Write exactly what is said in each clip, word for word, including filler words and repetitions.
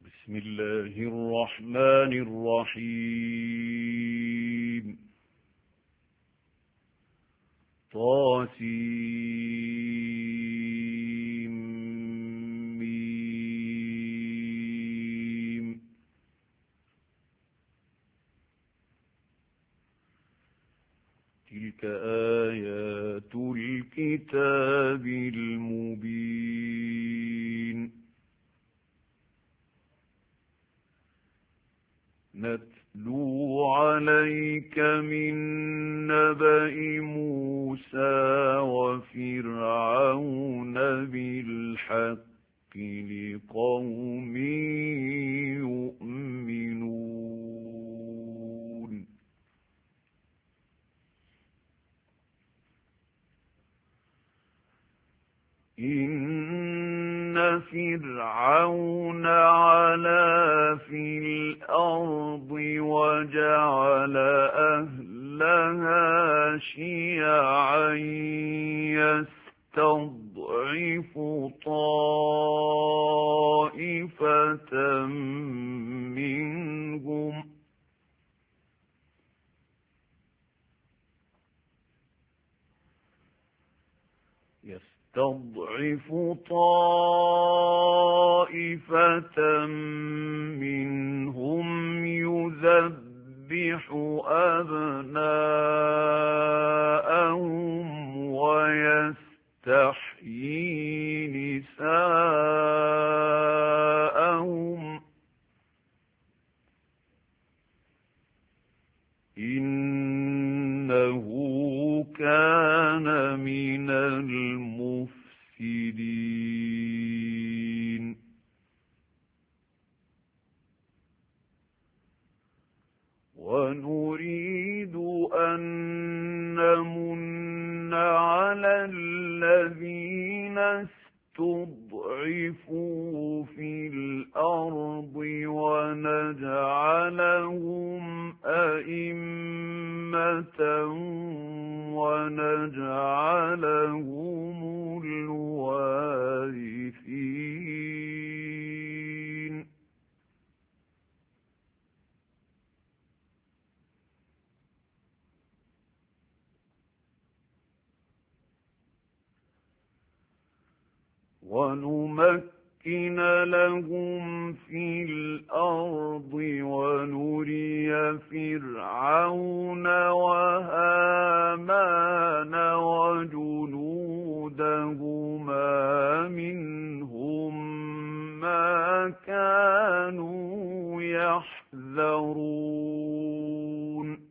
بسم الله الرحمن الرحيم طاسيم تلك آيات الكتاب المبين نتلو عليك من نبأ موسى وفرعون بالحق لقوم يؤمنون إن فرعون علا في الأرض وجعل أهلها شيعا يستضعف طائفة منهم يستضعف طائفة منهم يذبح أبناءهم ويستحيي نساءهم إنه كان من المفسدين ونريد أن نمن على الذين استضعفوا في الأرض ونجعلهم أئمة ونجعلهم الوارثين ونمكن لهم في الأرض ونري فرعون وهامان وجنودهما منهم ما كانوا يحذرون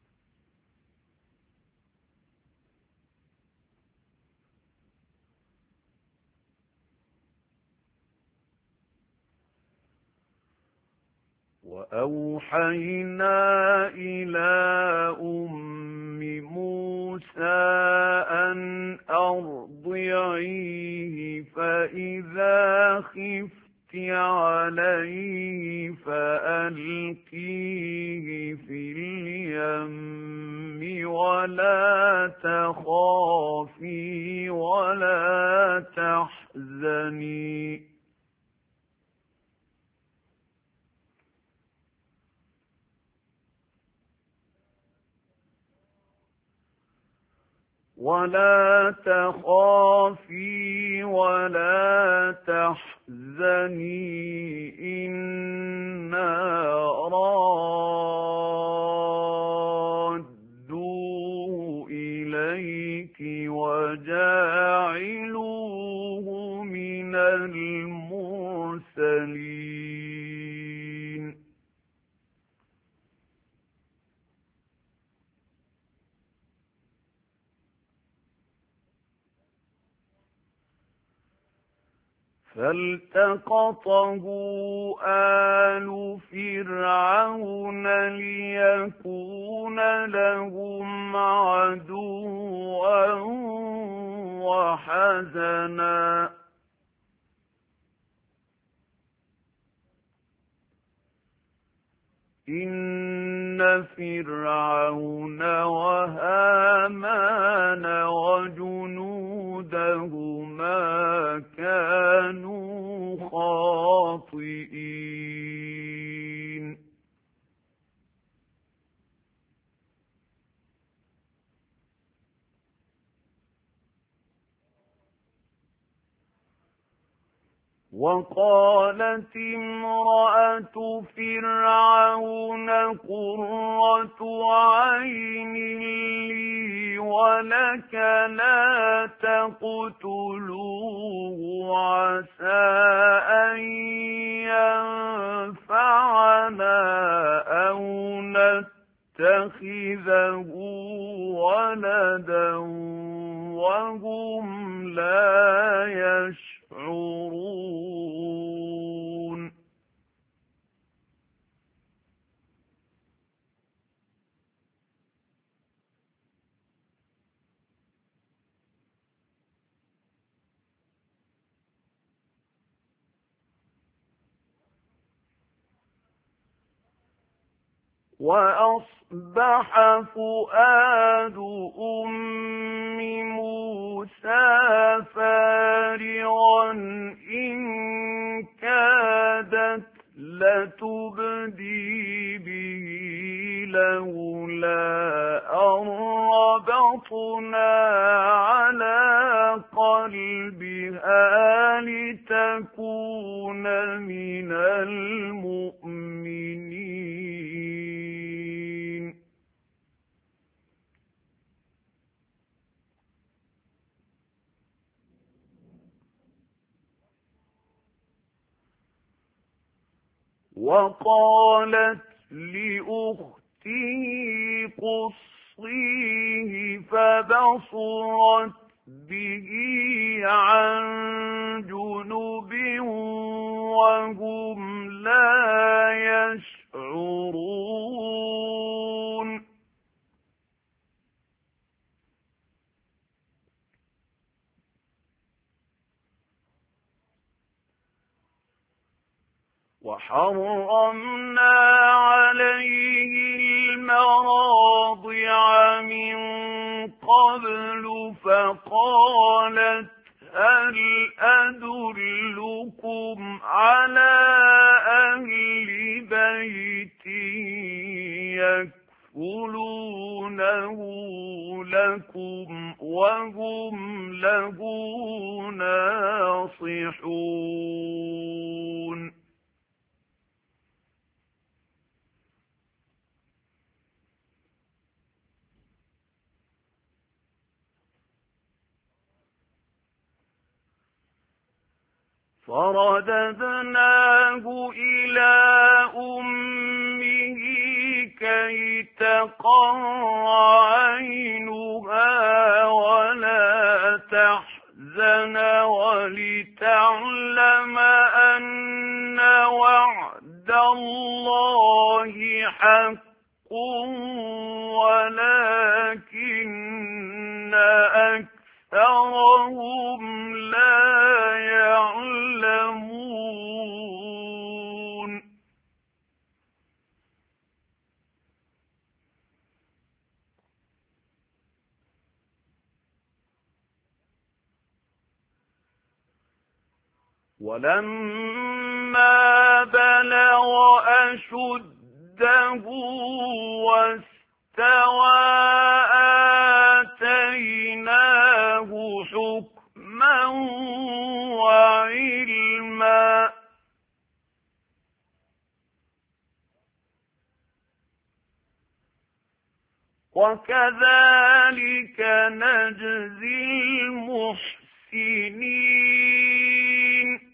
وأوحينا إلى أم موسى أن أرضعيه فإذا خفت عليه فألقيه في اليم ولا تخافي ولا تحزني ولا تخافي ولا تحزني إنا رادوه إليك وجاعلوه من المرسلين فالتقطه آل فرعون ليكون لهم عدوا وحزنا إن فرعون وهامان وجنودهما كانوا خاطئين وقالت امرأة فرعون قرة عين لي ولك لا تقتلوه عسى أن ينفعنا أو نتخذه ولدا وهم لا يشعرون وأصبح فؤاد أم موسى فارغا إن كادت لتبدي به لولا أن ربطنا على قلبها لتكون من المؤمنين وقالت لأخته قصيه فبصرت به عن جنب وهم لا يشعرون وحرمنا عليه المراضع من قبل فقالت هل أدلكم على أهل بيت يكفلونه لكم وهم له ناصحون فرددناه إلى أمه كي تقر عينها ولا تحزن ولتعلم أن وعد الله حق ولكن أكثرهم لا يعلمون ولما بلغ أشده واستوى آتيناه حكما وعلما وكذلك نجزي المحسنين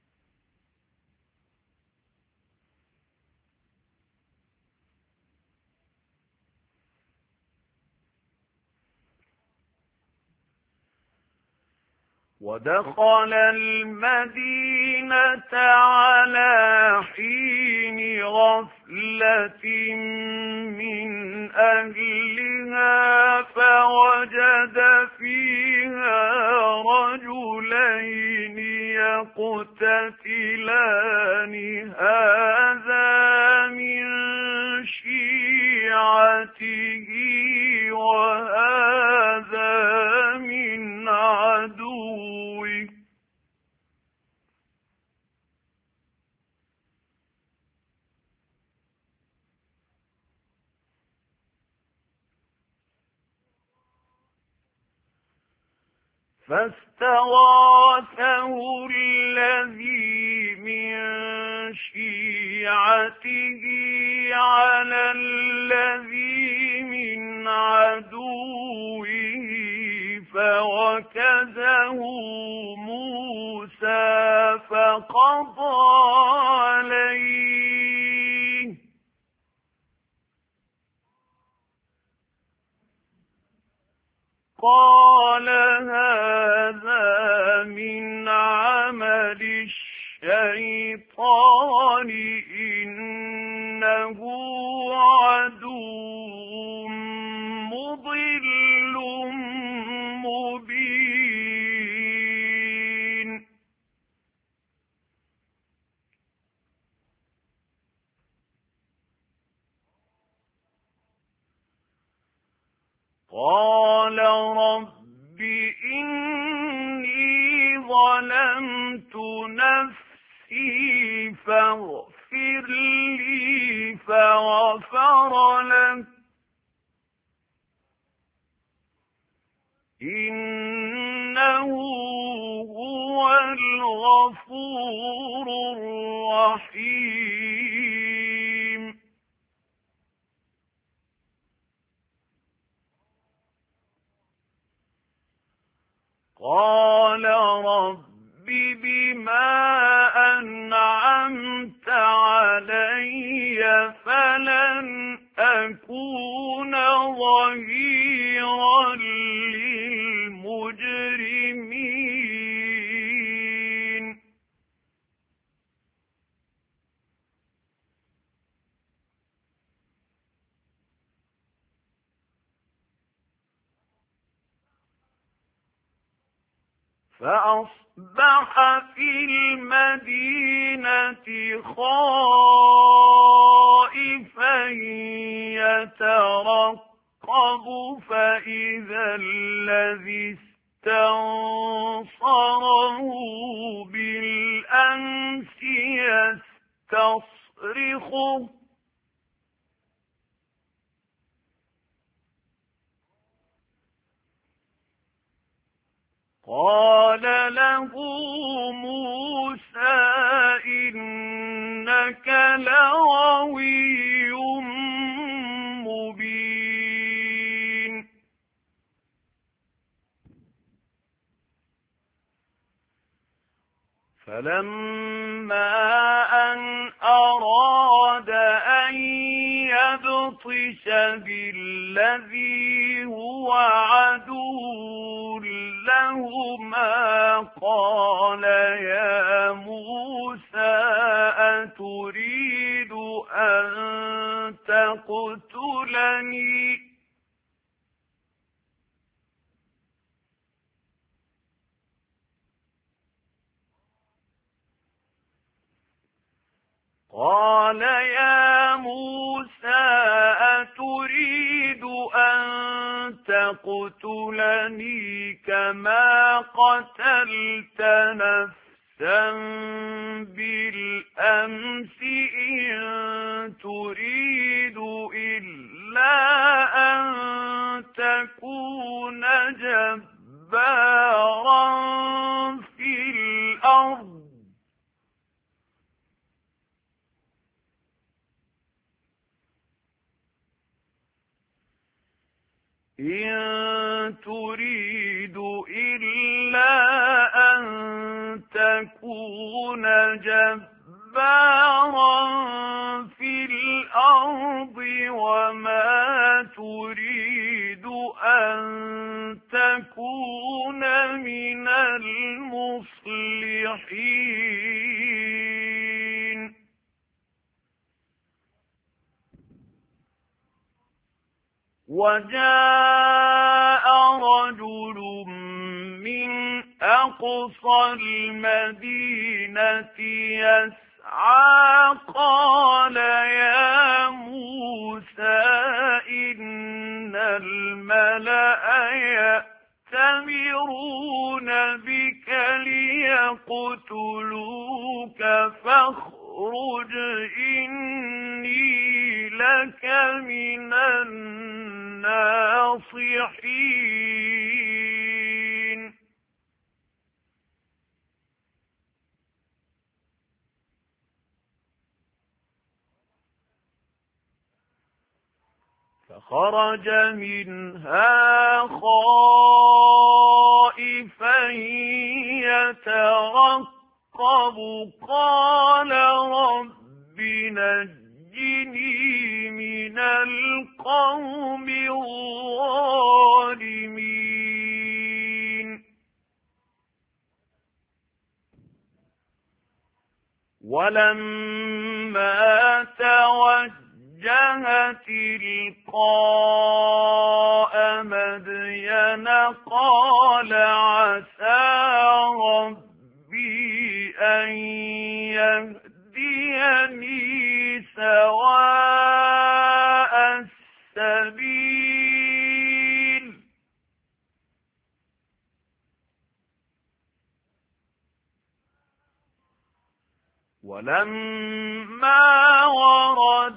ودخل المدينة على حين غفلة من أهلها فوجد فيها رجلين يقتتلان هذا من شيعته وهذا من عدوه فاستغاثه الذي نعمته على الذي من عدوه فوكزه موسى فقضى عليه قال هذا من عمل الشيطان إنه عدو مضل مبين قال رب إني ظلمت نفسي فاغفر لي فغفر له إنه هو الغفور الرحيم قال رب بما أنعمت علي فلن أكون ظهيرا للمجرمين فأصبح في المدينة خائفا يترقب فإذا الذي استنصره بالأمس يستصرخه قال له موسى إنك لغوي مبين فلما أن أراد أن يبطش بالذي هو عدو لهما قال يا موسى أتريد أن تقتلني قال يا موسى أتريد أن تقتلني كما قتلت نفسا بالأمس إن تريد إلا أن تكون جبارا في الأرض إن تريد إلا أن تكون جبارا في الأرض وما تريد أن تكون من المصلحين وجاء رجل من أقصى المدينة يسعى قال يا موسى إن الملأ يأتمرون بك ليقتلوك فاخرج إني لك من الناصحين فخرج منها خائفا يترقب قال رب نجني من القوم الظالمين ولما توجه تلقاء مدين قال عسى ربي أن يهديني سواء السبيل ولما ورد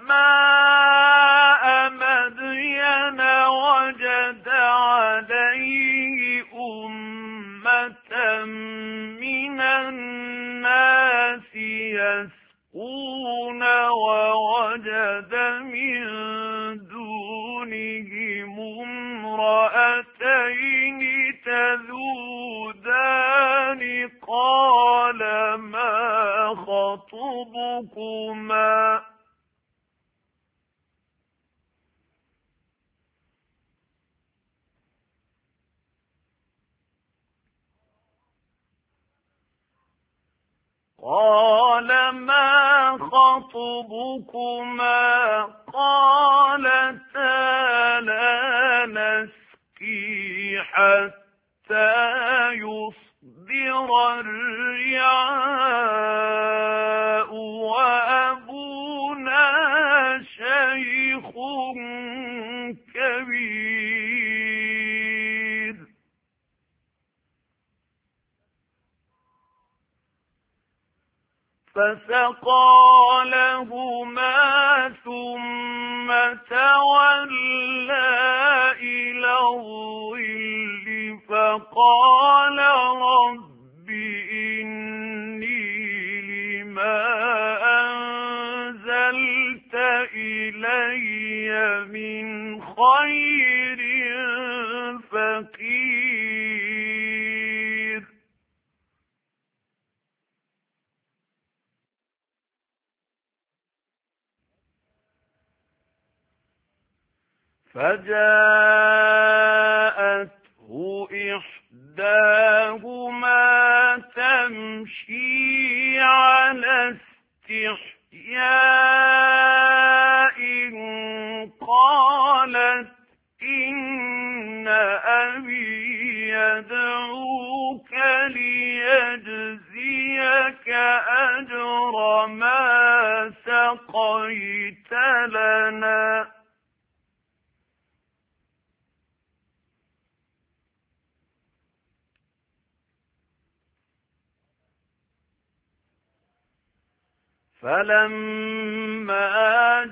ماء مدين وجد عليه أمة من الناس يسقون ووجد من دونهم امرأتين تذودان قال ما خطبكما قال ما خطبكما قالتا لا نسقي حتى يصدر الرعاء وأبونا شيخ كبير فسقى لهما ثم تولى إلى الظل فقال رب إني لما أنزلت إلي من خير فقير فجاءته إحداهما تمشي على استحياء قالت إن أبي يدعوك ليجزيك أجر ما سقيت لنا فلما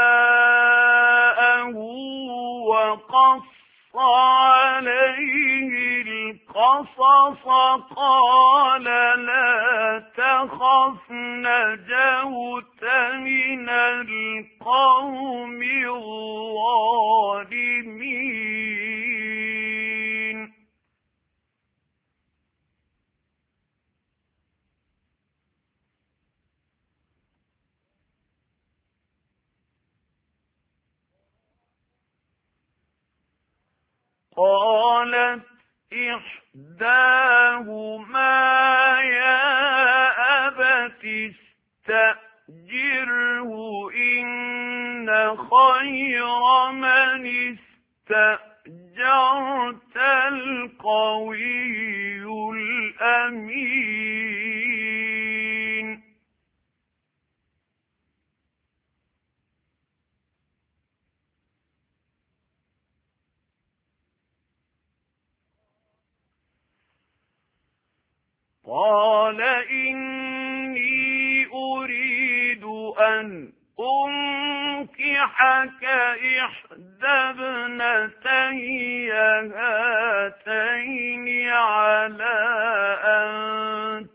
جاءه وقص عليه القصص قال لا تخف نجوت من القوم الظالمين قالت إحداهما يا أبت استأجره إن خير من استأجرت القوي الأمين قال إني أريد أن أنكحك إحدى ابنتي هاتين على أن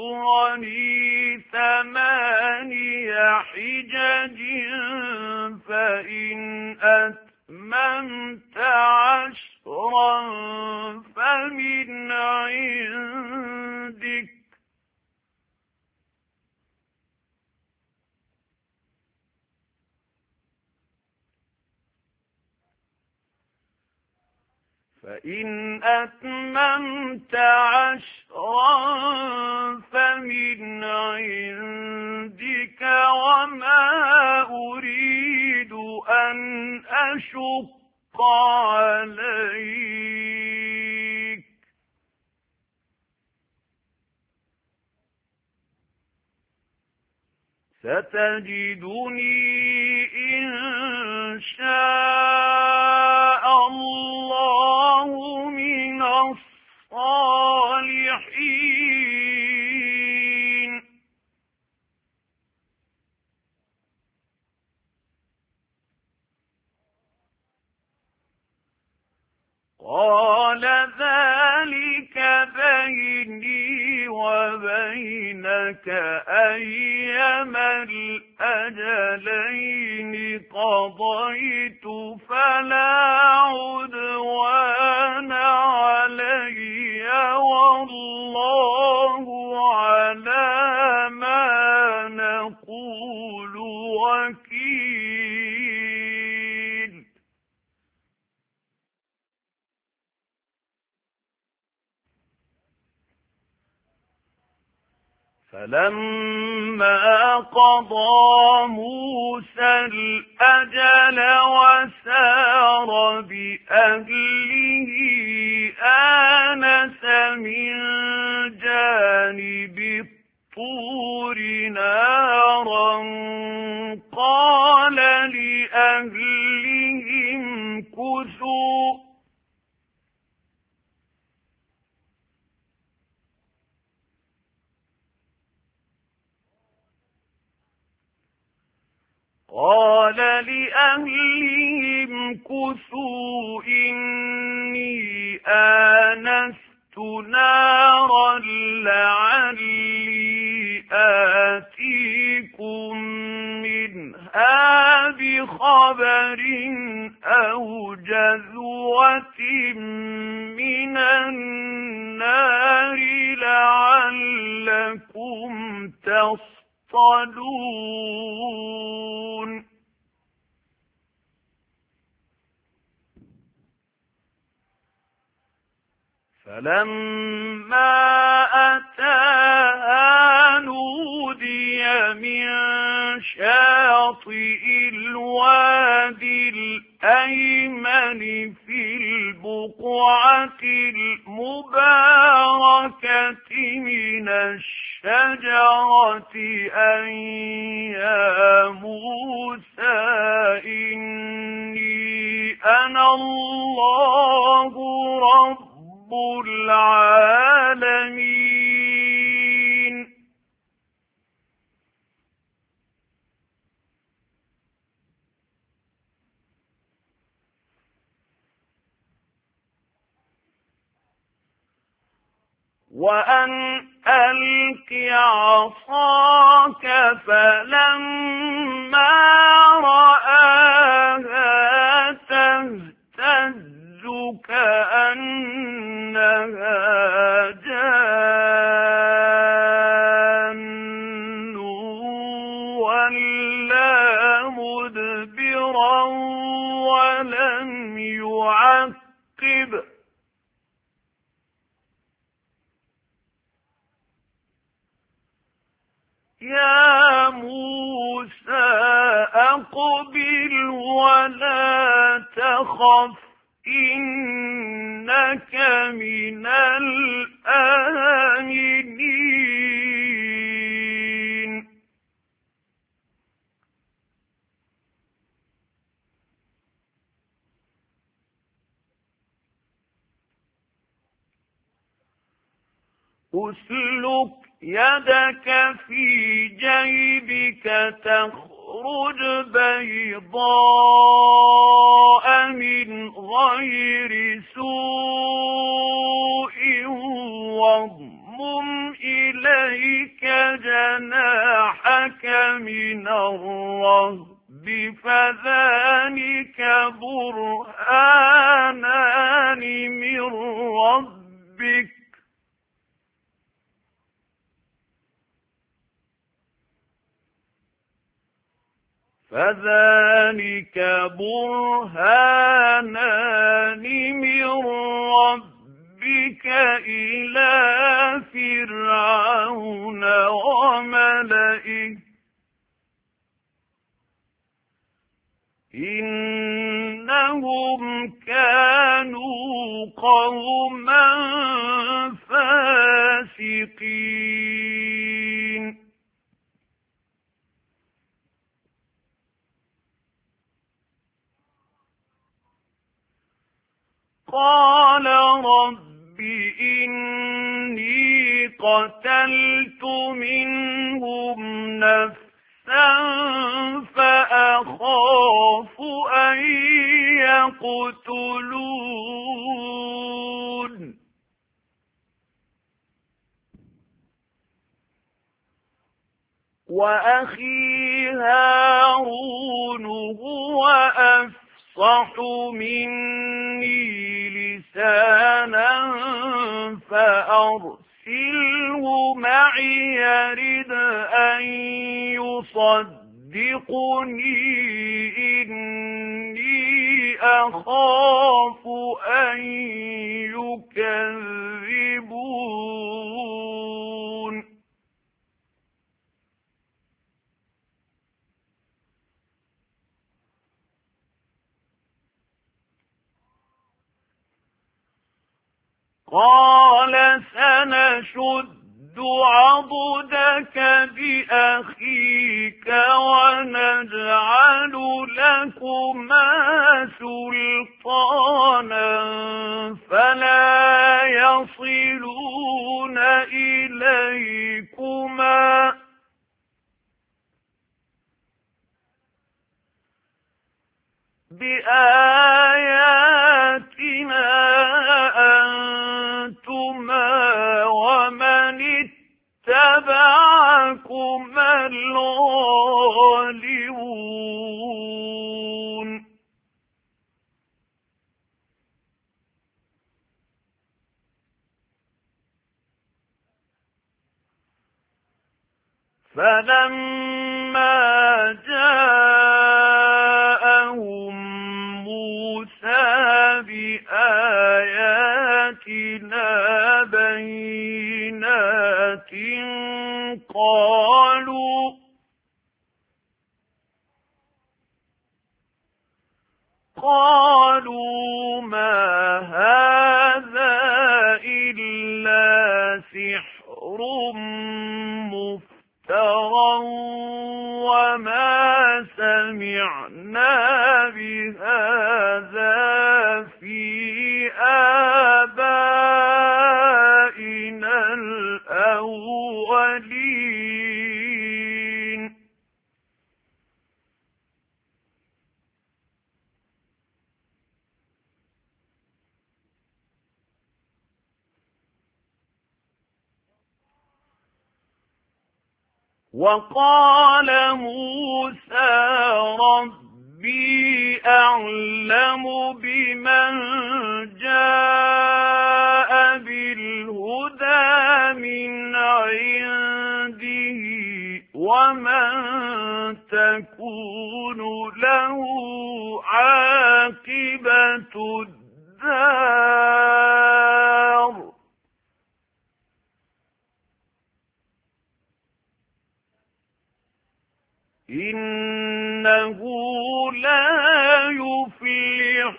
تأجرني ثماني حجج فإن أتممت عشرا فمن عندك فإن أتممت عشرا فمن عندك وما أريد أن أشق عليك ستجدني إن شاء الله من الصالحين. قال ذلك بيني وبينك أيما الأجلين قضيت فلا عدوان علي والله على ما نقول وكيل. فلما قضى موسى الأجل وسار بأهله آنس من جانب الطور نارا قال لأهلهم كثوا قال لأهلهم كثوا إني آنست نارا لعلي آتيكم منها بخبر أو جذوة من النار لعلكم تصطلون. فلما أتاها نودي من شاطئ الوادي الأيمن في البقعة المباركة من الشجرة أن يا موسى إني أنا الله رب العالمين. وأن ألق عصاك فلما رآها تهتز كأنها جان ولا مدبرا ولم يعقب يا موسى أقبل ولا تخف إنك من الآمنين. أسلك يدك في جيبك تخرج بيضاء من غير سوء واضمم إليك جناحك من الرهب فذلك برهانان من ربك فذلك برهانان من ربك إلى فرعون وملئه إنهم كانوا قوما فاسقين قال رب إني قتلت منهم نفسا فأخاف أن يقتلون وأخي هارون هو أفصح مني لسانا فأرسله معي يرد أن يصدقني إني أخاف أن يكذبون قال سنشد عضدك بأخيك ونجعل لكما سلطانا فلا يصلون إليكما بآياتنا أنتما ومن اتبعكما الغالبون فلما جاءهم موسى بآياتنا بينات قالوا قالوا ما هذا إلا سحر مفترى وما سمعنا بهذا في آبائنا الأولين وقال موسى ربي أعلم بمن جاء بالهدى من عنده ومن تكون له عاقبة الدار إنه لا يفلح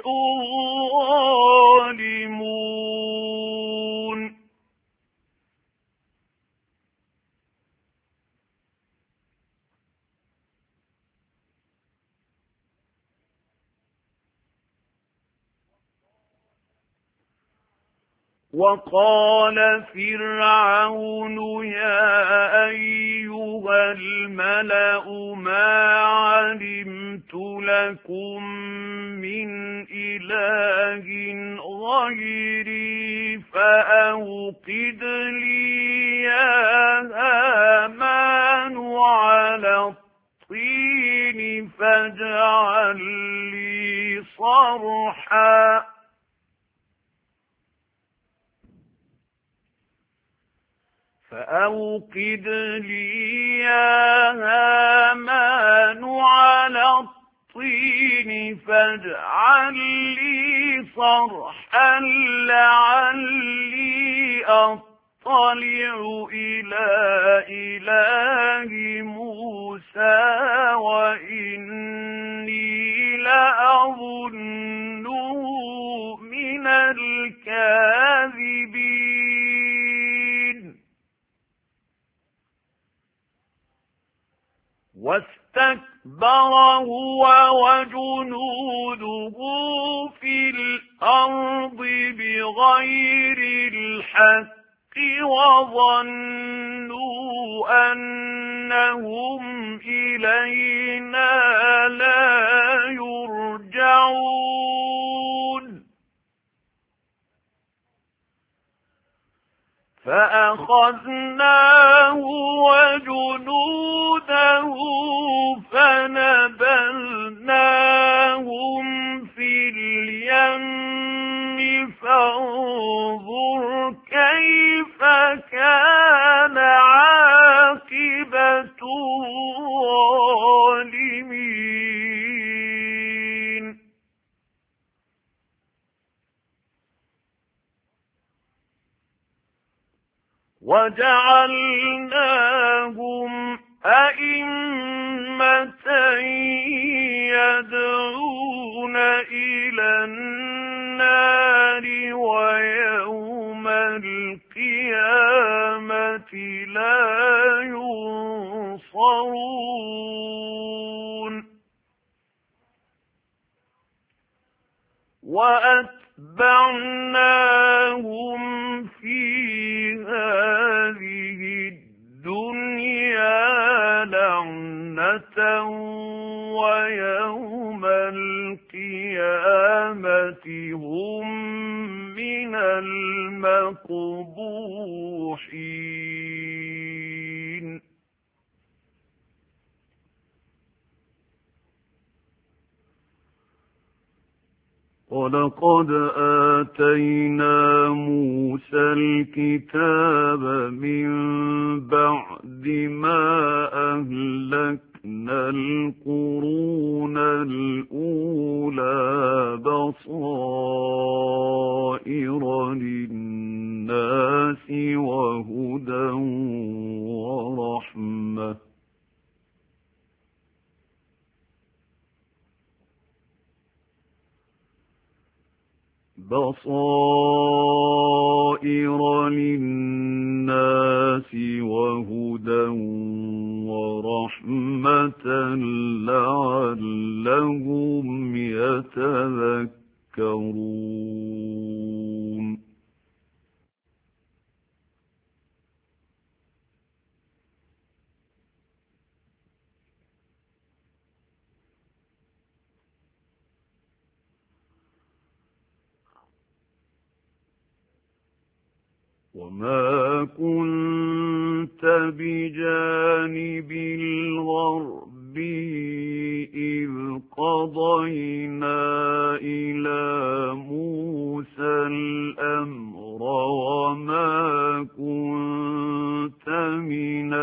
الظالمون وقال فرعون يا أيها الملأ ما علمت لكم من إله غيري فأوقد لي يا هامان على الطين فاجعل اجعل لي صرحا فأوقد لي يا هامان على الطين فاجعل لي صرحا لعلي أطلع إلى إله موسى وإني لأظنه من الكاذبين. واستكبر هو وجنوده في الأرض بغير الحق وظنوا أنهم إلينا لا يرجعون فأخذناه وجنوده فنبذناهم في اليم فانظر كيف كان عاقبة الظالمين. وجعلناهم أئمة يدعون إلى النار ويوم القيامة لا ينصرون. وأتبعناهم في هذه الدنيا لعنة ويوم القيامة هم من المقبوحين. ولقد آتينا موسى الكتاب من بعد ما أهلكنا القرون الأولى بصائر للناس وهدى ورحمة بصائر للناس وهدى ورحمة لعلهم يتذكرون. وما كنت بجانب الغرب إذ قضينا إلى موسى الأمر وما كنت من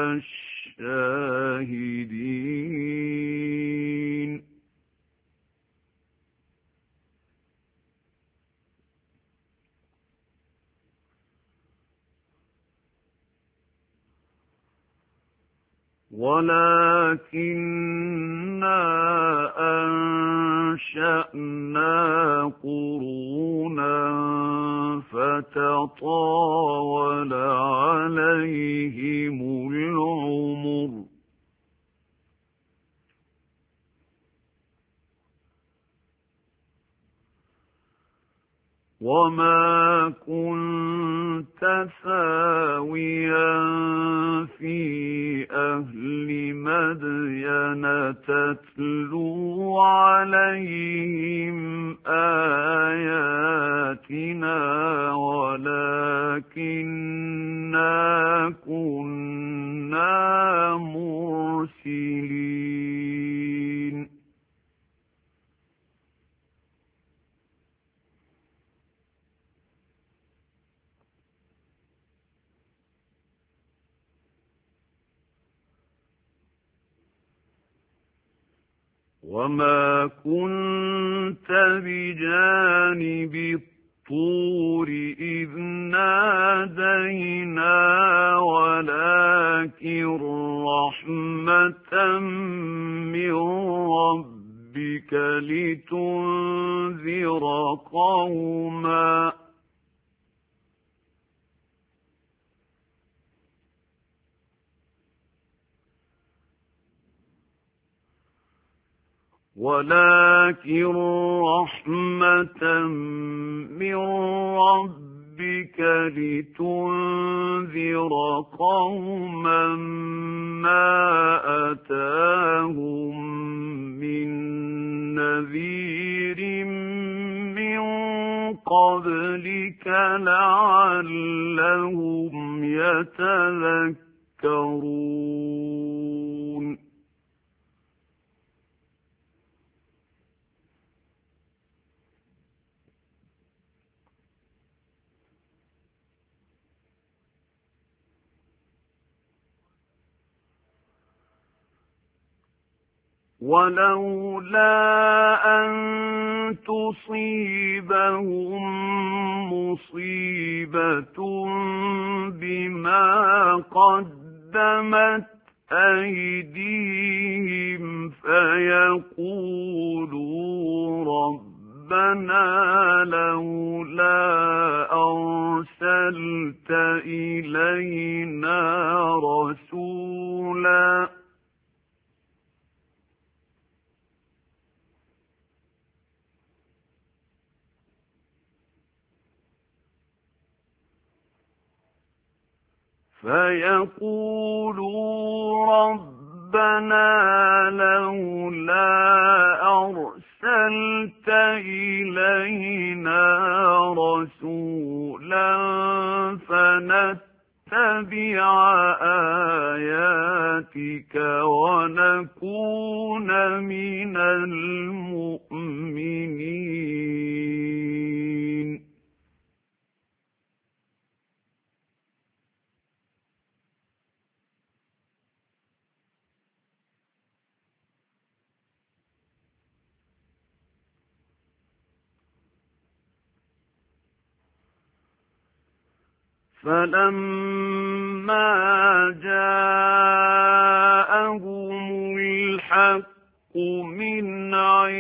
الشاهدين. ولكننا أنشأنا قرونا فتطاول عليهم العمر وما كنت ثاويا في أهل مدين تتلو عليهم آياتنا ولكننا كنا مرسلين. وما كنت بجانب الطور إذ نادينا ولكن رحمة من ربك لتنذر قوما ولكن رحمة من ربك لتنذر قوما ما أتاهم من نذير من قبلك لعلهم يتذكرون ولولا أن تصيبهم مصيبة بما قدمت أيديهم فيقولوا ربنا لولا أرسلت إلينا رسولا فيقولوا ربنا لولا أرسلت إلينا رسولا فنتبع آياتك ونكون من المؤمنين فلما جاءهم الحق من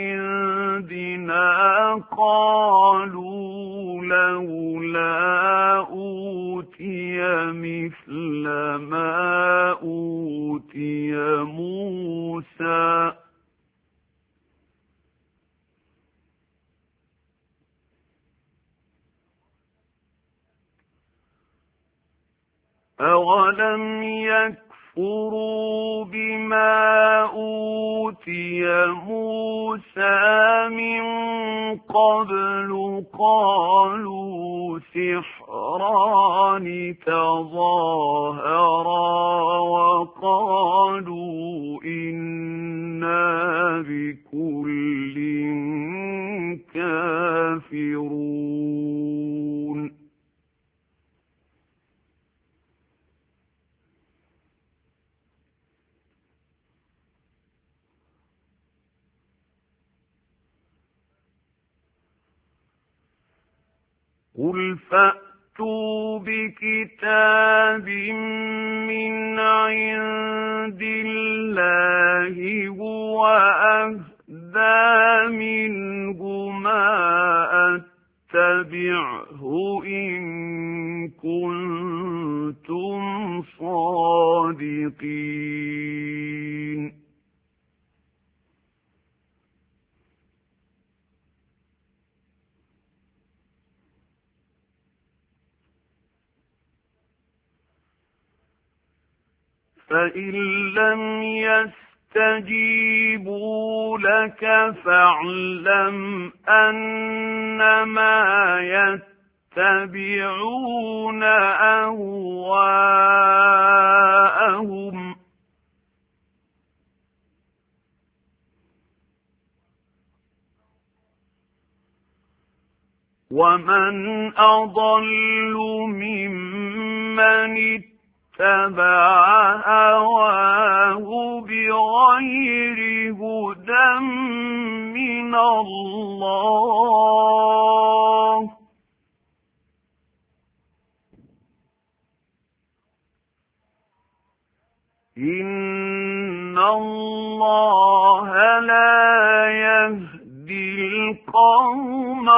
عندنا قالوا لولا أوتي مثل ما أوتي موسى أولم يكفروا بما أوتي موسى من قبل قالوا سحران تظاهرا وقالوا إنا بكل كافرون قل فأتوا بكتاب من عند الله هو أهدى منهما أتبعه إن كنتم صادقين فإن لم يستجيبوا لك فاعلم أنما يتبعون أهواءهم ومن أضل ممن اتبع هواه بغير هدى اللَّهَ لَا يَهْدِي الْقَوْمَ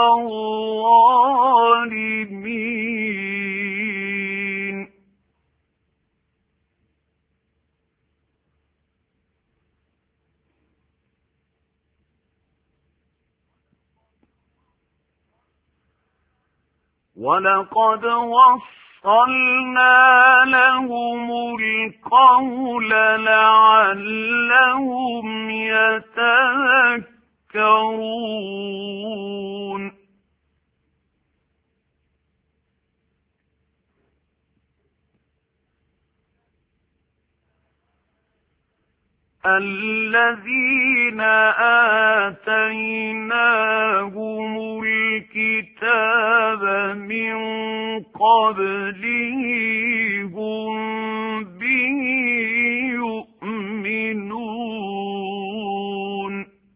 الظَّالِمِينَ. وَلَقَدْ وَصَّلْنَا لَهُمُ الْقَوْلَ لَعَلَّهُمْ يَتَذَكَّرُونَ. الَّذِينَ آتَيْنَاهُمُ الْكِتَابَ مِنْ قَبْلِهِ هُمْ بِهِ يُؤْمِنُونَ.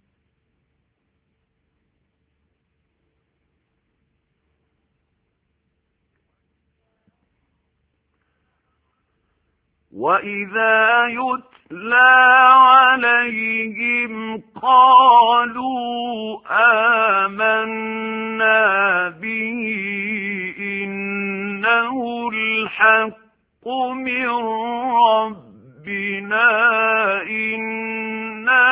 وَإِذَا يُتْلَى عَلَيْهِمْ قَالُوا آمَنَّا بِهِ إِنَّهُ الْحَقُّ مِنْ رَبِّنَا إِنَّا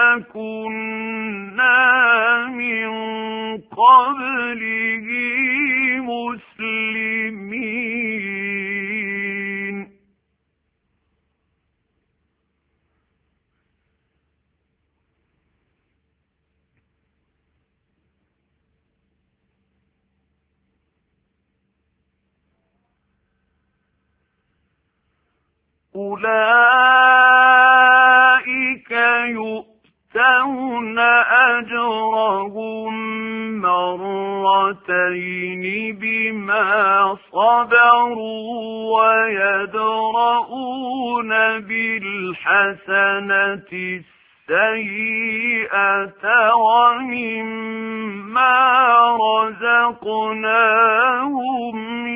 كُنَّا مِنْ قَبْلِهِ مُسْلِمِينَ. أُولَئِكَ يُؤْتَوْنَ أَجْرَهُم مَّرَّتَيْنِ بِمَا صَبَرُوا وَيَدْرَءُونَ بِالْحَسَنَةِ السَّيِّئَةَ وَمِمَّا رَزَقْنَاهُمْ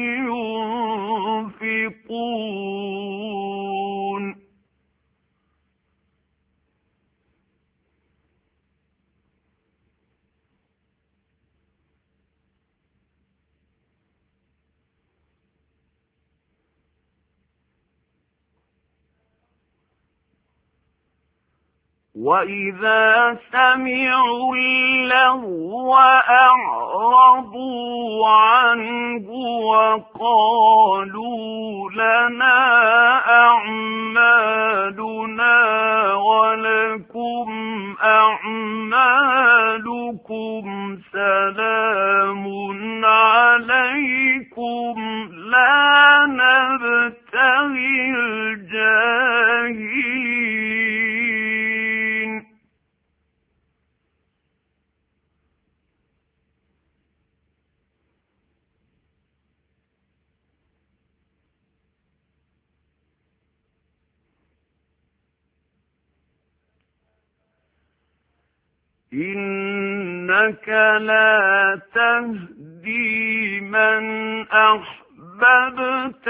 يُنفِقُونَ. وَإِذَا سَمِعُوا اللَّغْوَ أَعْرَضُوا عَنْهُ وَقَالُوا لَنَا أَعْمَالُنَا وَلَكُمْ أَعْمَالُكُمْ سَلَامٌ عَلَيْكُمْ لَا نَبْتَغِي الْجَاهِلِينَ. إِنَّكَ لَا تَهْدِي مَنْ أَحْبَبْتَ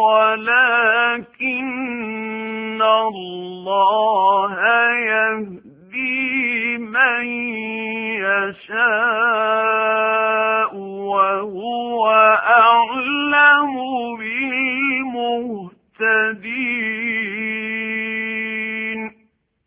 وَلَكِنَّ اللَّهَ يَهْدِي مَن يَشَاءُ وَهُوَ أَعْلَمُ بِالْمُهْتَدِينَ.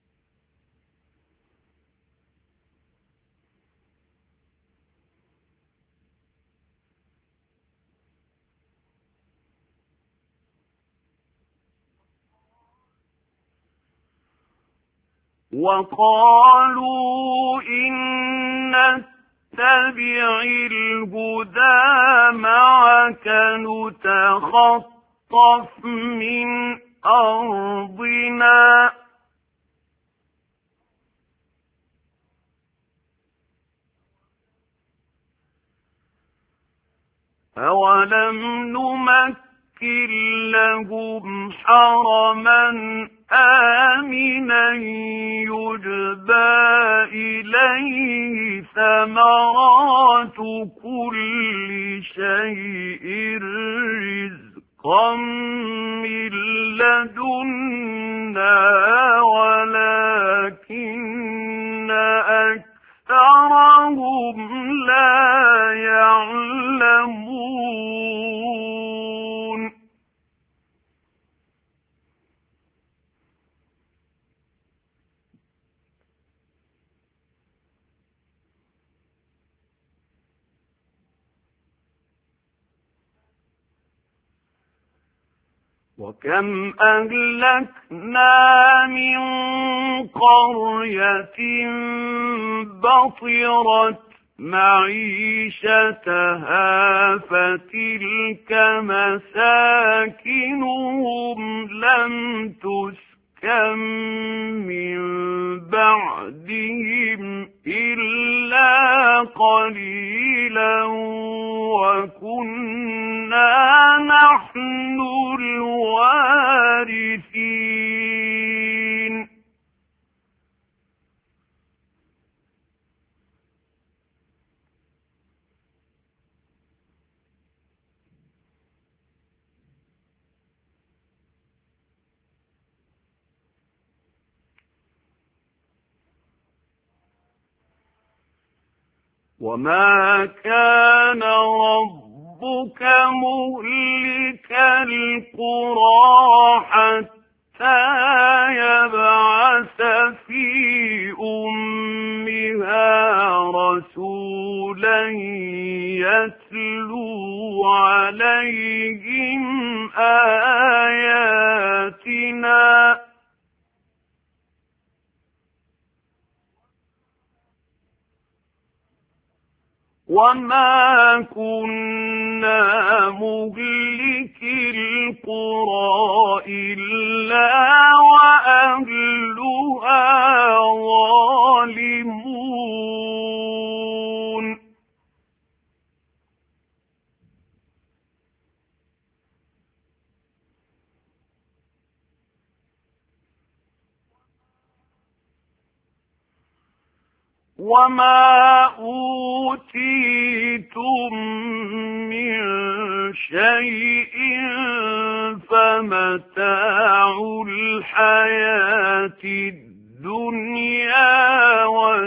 وَقَالُوا إِن نَّتَّبِعِ الْهُدَىٰ مَعَكَ نُتَخَطَّفْ مِنْ أَرْضِنَا أَوَلَمْ نُمَكِّن لَّهُمْ حَرَمًا آمِنًا يُجْبَىٰ إِلَيْهِ ثَمَرَاتُ كُلِّ شَيْءٍ رِّزْقًا مِّن لَّدُنَّا وَلَٰكِنَّ وكم أهلكنا من قرية بطرت معيشتها فتلك مساكنهم لم تسكن من بعدهم إلا قليلا وكنا نحن الوارثين. وما كان ربك مهلك القرى حتى يبعث في أمها رسولا يتلو عليهم آياتنا وما كنا مهلك القرى إلا وأهلها ظالمون. وما أوتيتم من شيء فمتاع الحياة الدنيا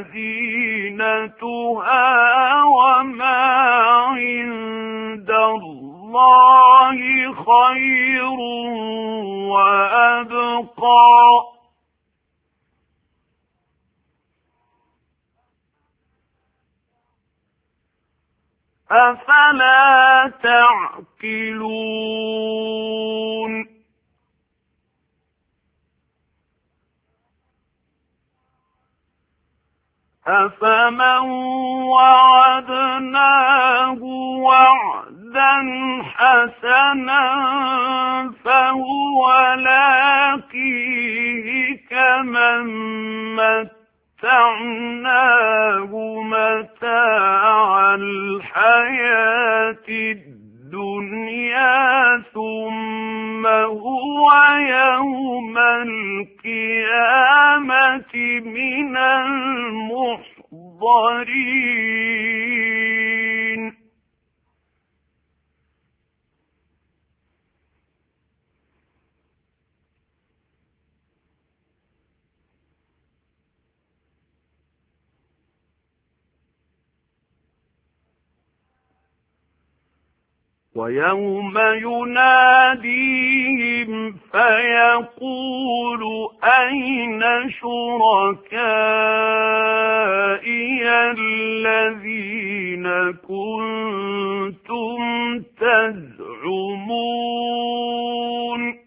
وزينتها وما عند الله خير وأبقى أفلا تعقلون. أفمن وعدناه وعدا حسنا فهو لاقيه كمن متعناه متاع الحياة الدنيا ثم هو يوم القيامة من المحضرين. ويوم يناديهم فيقول أين شركائي الذين كنتم تزعمون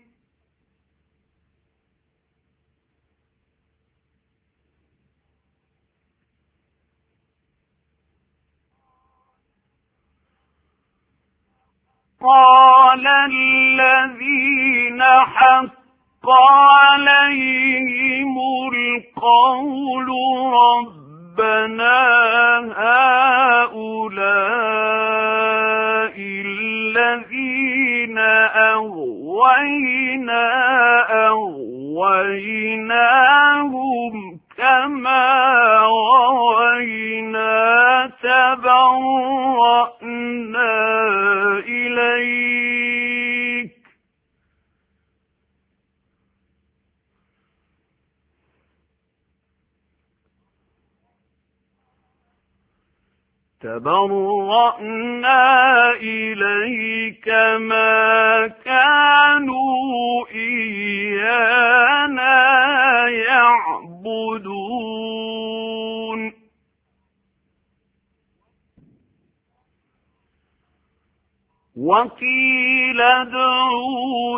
قال الذين حق عليهم القول ربنا هؤلاء الذين أغوينا أغويناهم كما غوينا تبرأنا إليك تبرأنا إليك ما كانوا إيانا يعبدون وقيل ادعوا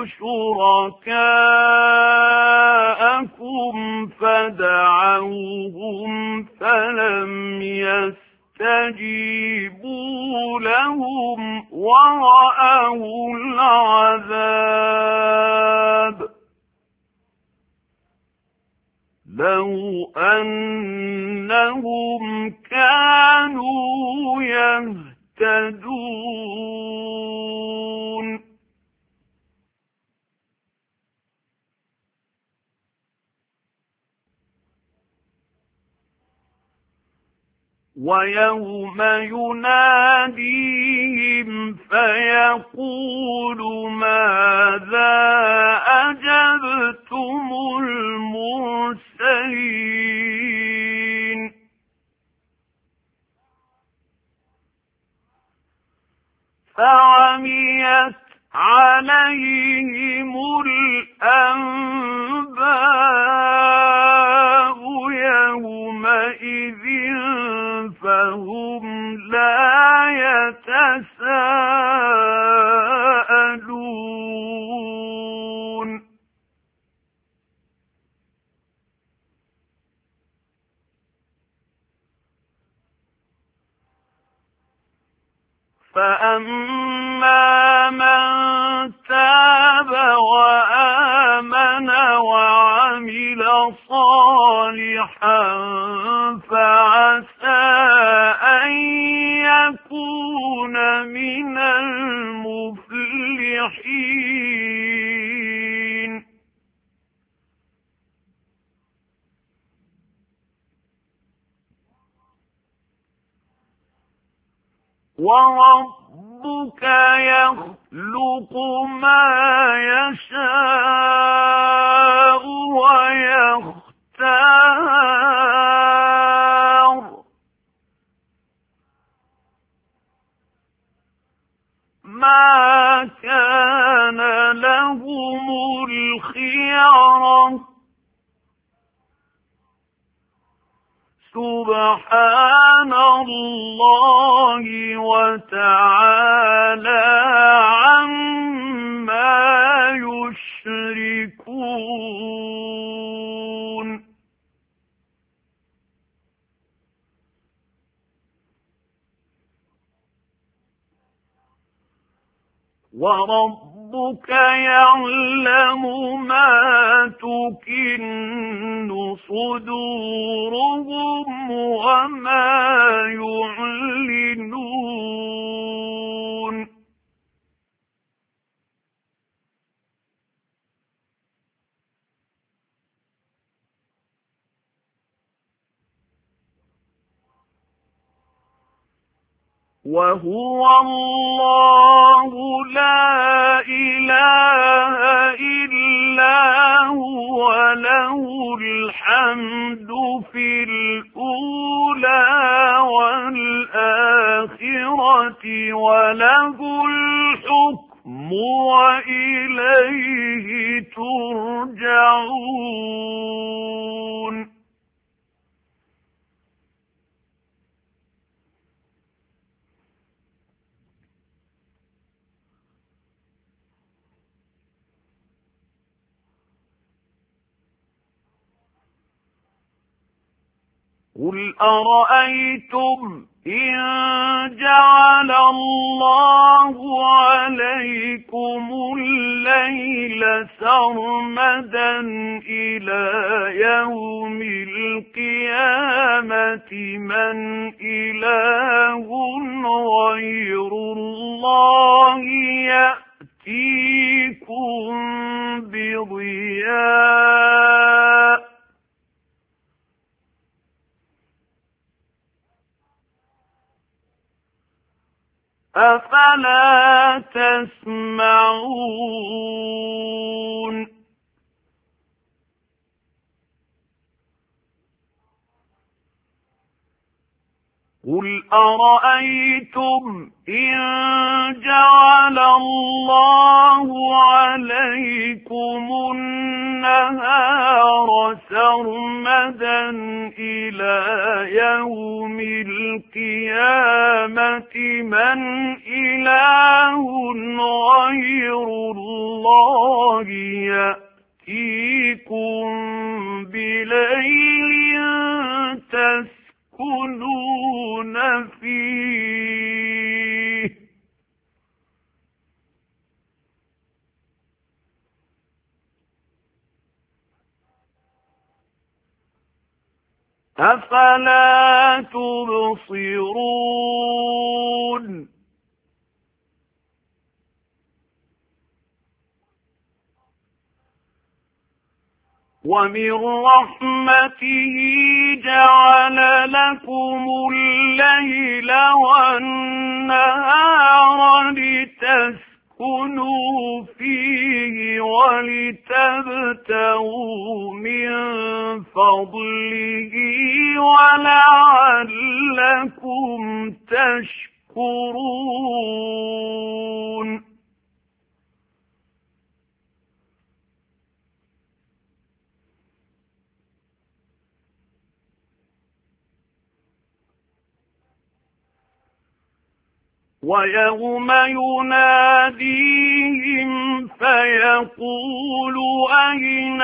شركاءكم فدعوهم فلم يستجيبوا لهم ورأوا العذاب لو أنهم كانوا يهتدون ويوم يناديهم فيقول ماذا أجبتم المرسلين فعميت عليهم الأنباء يومئذ فهم لا يتساءلون فأما من تاب وآمن وعمل صالحا فعسى أن يكون من المفلحين وربك يخلق ما يشاء ويختار ما كان لهم الخيرة سبحان الله وتعالى عما يشركون وربك يعلم ما تكن صدورهم وما يعلنون وهو الله لا إله إلا هو له الحمد في الأولى والآخرة وله الحكم وإليه ترجعون قل أرأيتم إن جعل الله عليكم الليل سرمدا إلى يوم القيامة من إله غير الله يأتيكم بضياء أفلا تسمعون قل أرأيتم إن جعل الله عليكم النهار سرمدا إلى يوم القيامة من إله غير الله يأتيكم بليل تسكنون فيه أفلا تبصرون ومن رحمته جعل لكم الليل والنهار لتسكنوا فيه ولتبتغوا من فضله ولعلكم تشكرون ويوم يناديهم فيقول أين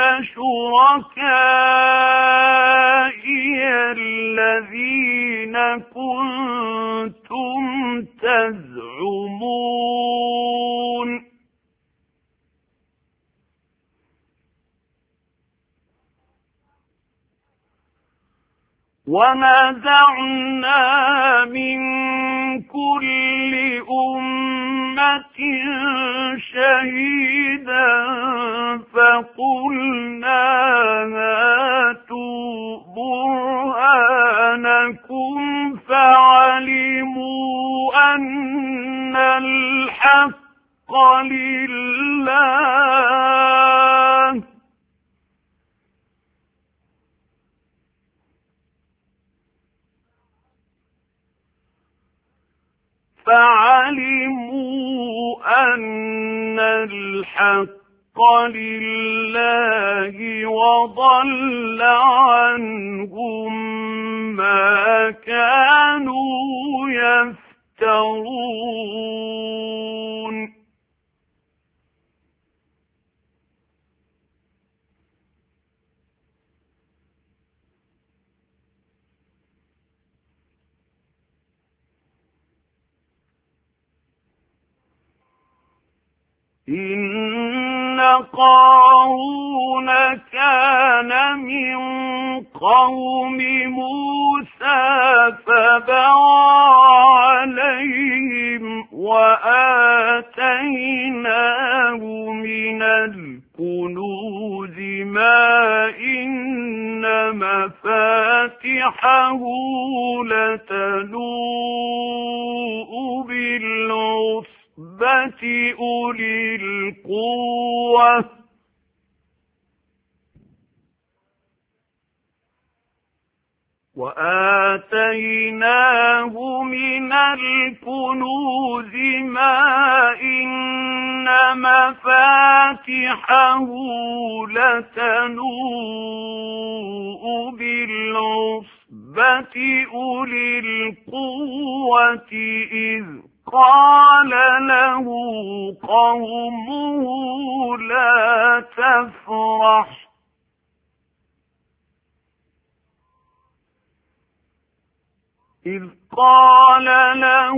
شركائي الذين كنتم تزعمون ونزعنا من كل أمة شهيدا فقلنا هاتوا برهانكم فعلموا أن الحق لله فعلموا أن الحق لله وضل عنهم ما كانوا يفترون إن قارون كان من قوم موسى فبغى عليهم وآتيناه من الكنوز ما إن مفاتحه لتنوء بالعصبة أولي القوة وآتيناه من الكنوز ما إن مفاتحه لتنوء بالعصبة أولي القوة إذ قال له قومه لا تفرح إذ قال له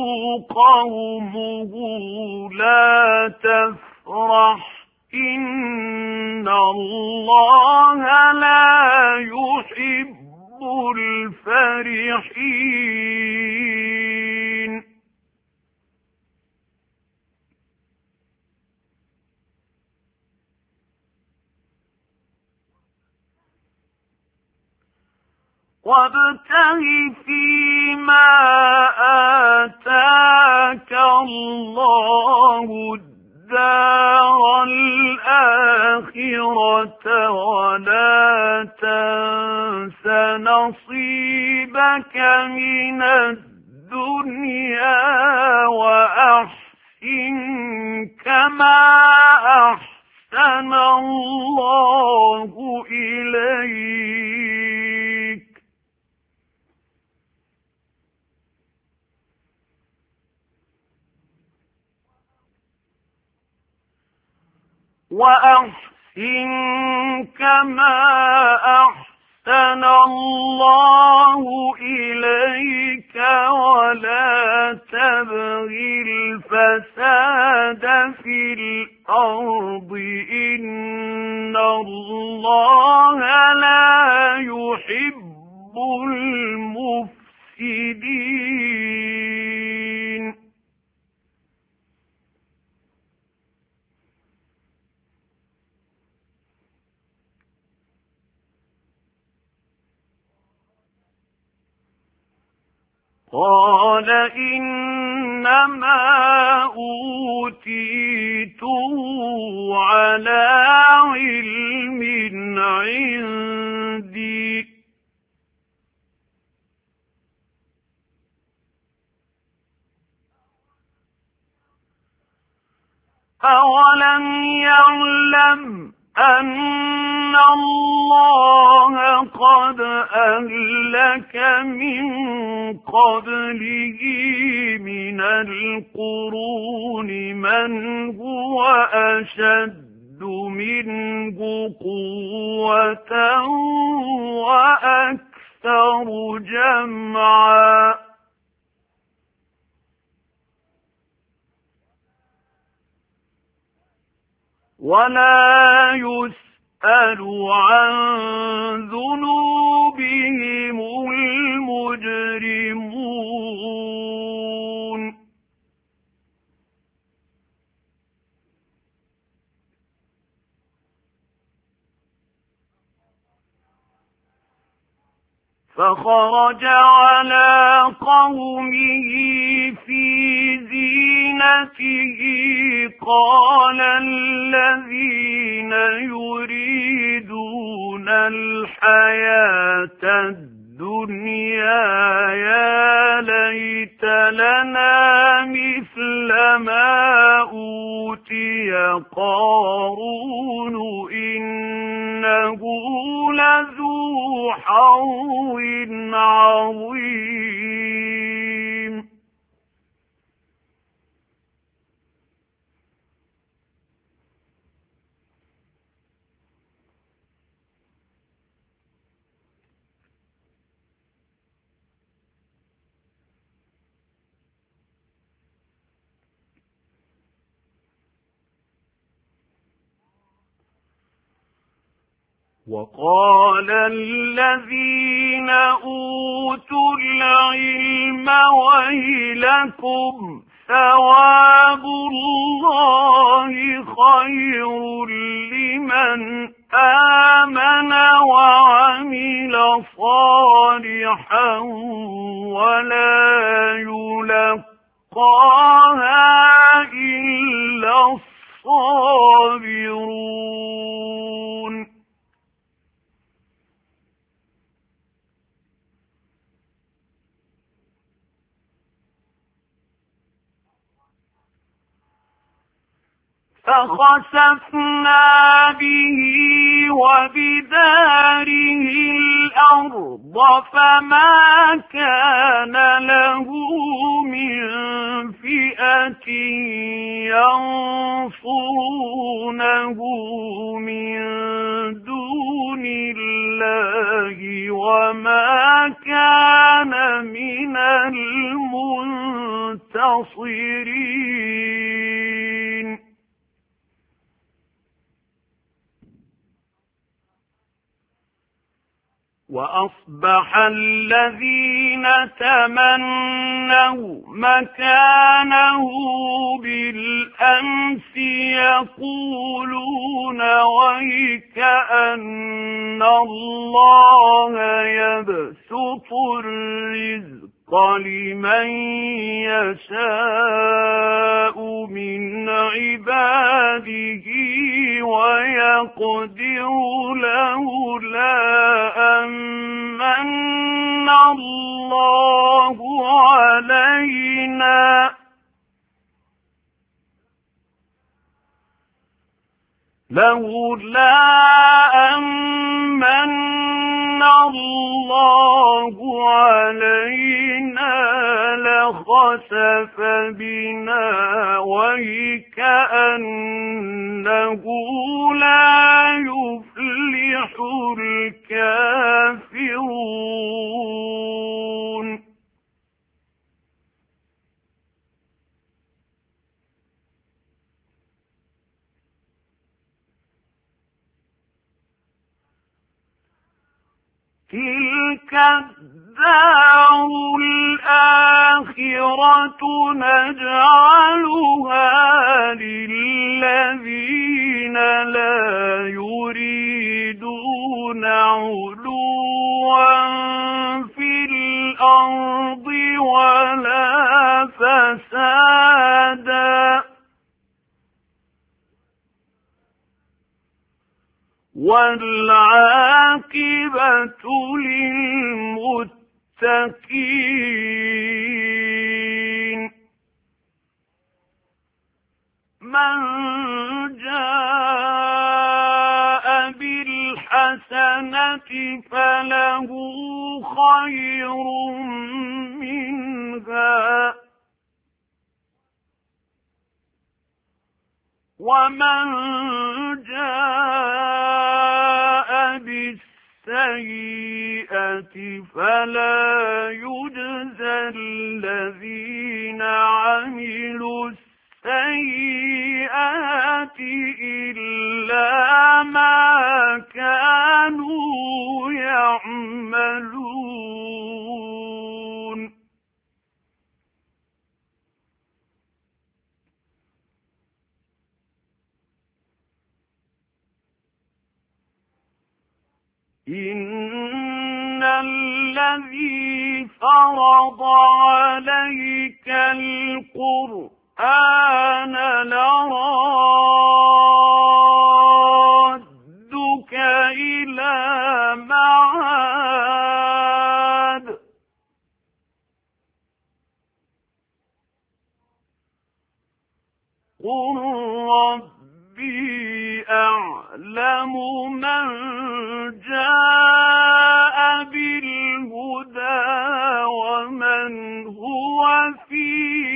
قومه لا تفرح إن الله لا يحب الفرحين وابتغ فيما آتاك الله الدار الآخرة ولا تنس نصيبك نصيبك من الدنيا وأحسن كما أحسن الله إليك وأحسن كما أحسن الله إليك ولا تبغ الفساد في الأرض إن الله لا يحب المفسدين قال إنما أوتيته على علم عندي أولم يعلم أن الله قد أهلك من قبله من القرون من هو أشد منه قوة وأكثر جمعا ولا يسأل عن ذنوبهم المجرمون فخرج على قومه في زينته قال الذين يريدون الحياة الدنيا يا ليت لنا مثل ما أوتي قارون إنه لذو حظ عظيم وقال الذين أوتوا العلم ويلكم ثواب الله خير لمن آمن وعمل صالحا ولا يلقاها إلا الصابرون فخسفنا به وبداره الأرض فما كان له من فئة ينصرونه من دون الله وما كان من المنتصرين وأصبح الذين تمنوا مكانه بالأمس يقولون ويكأن الله يبسط الرزق لمن يشاء من عباده ويقدر لولا أن من الله لولا أمن الله علينا لخسف بنا وكأنه لا يفلح الكافرون تلك الدار الآخرة نجعلها للذين لا يريدون علوا في الأرض ولا فسادا والعاقبة للمتقين من جاء بالحسنة فله خير منها ومن جاء بالسيئة فلا يجزى الذين عملوا السيئات إلا ما كانوا يعملون إن الذي فرض عليك القرآن لرادك إلى معاد قل ربي أعلم من جاء بالهدى ومن هو في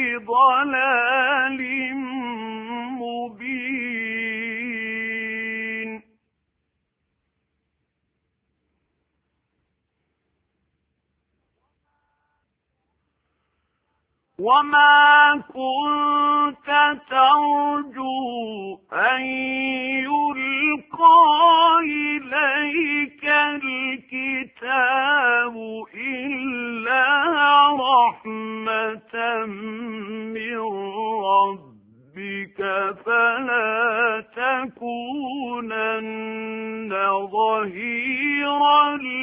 ضلال مبين وما كنت ترجو أن يلقى إليك الكتاب إلا رحمة من ربك فلا تكونن ظهيرا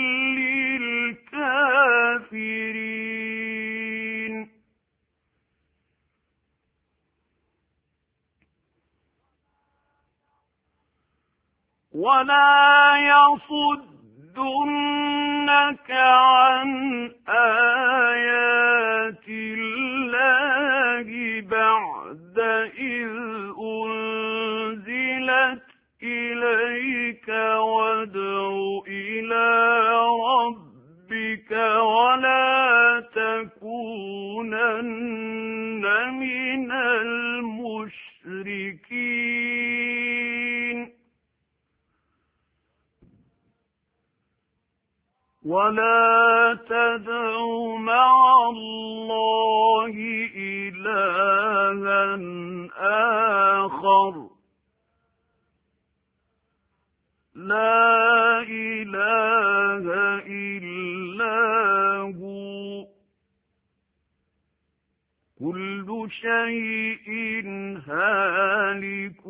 للكافرين ولا يصدنك عن آيات الله بعد إذ أنزلت إليك وادع إلى ربك ولا تكونن من المشركين ولا تدع مع الله إلها آخر لا إله إلا هو كل شيء هالك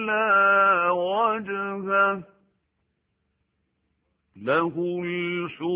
إلا وجهه له الحكم